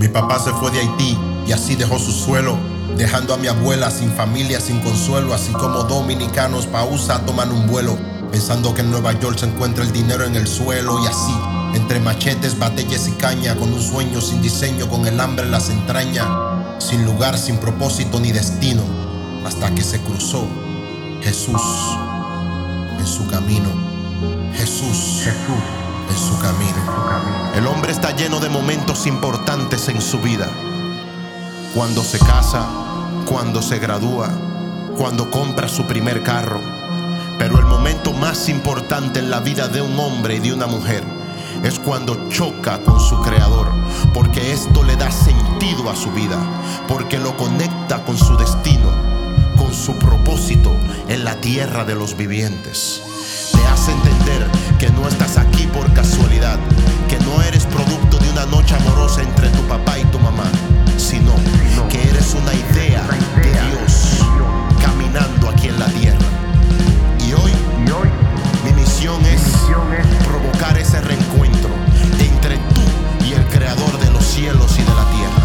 papá se fue de Haití y así dejó su suelo, dejando a mi abuela sin familia, sin consuelo, así como dominicanos pa' USA toman un vuelo, pensando que en Nueva York se encuentra el dinero en el suelo. Y así, entre machetes, batallas y caña, con un sueño sin diseño, con el hambre en las entrañas, sin lugar, sin propósito ni destino, hasta que se cruzó Jesús en su camino. Jesús en su camino. El hombre está lleno de momentos importantes en su vida. Cuando se casa, cuando se gradúa, cuando compra su primer carro. Pero el momento más importante en la vida de un hombre y de una mujer es cuando choca con su creador, porque esto le da sentido a su vida, porque lo conecta con su destino, con su propósito en la tierra de los vivientes. Te hace entender que no estás aquí por casualidad, que no eres producto de una noche amorosa entre tu papá y tu mamá, sino que eres una idea de Dios caminando aquí en la tierra. Y hoy mi misión es provocar ese reencuentro entre tú y el creador de los cielos y de la tierra.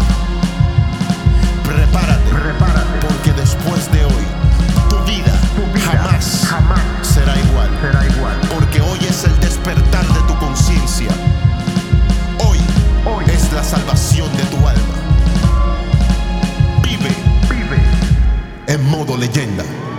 Prepárate, porque después de hoy tu vida jamás será igual. Porque hoy es el despertar de tu conciencia. Hoy es la salvación de tu alma. Vive en modo leyenda.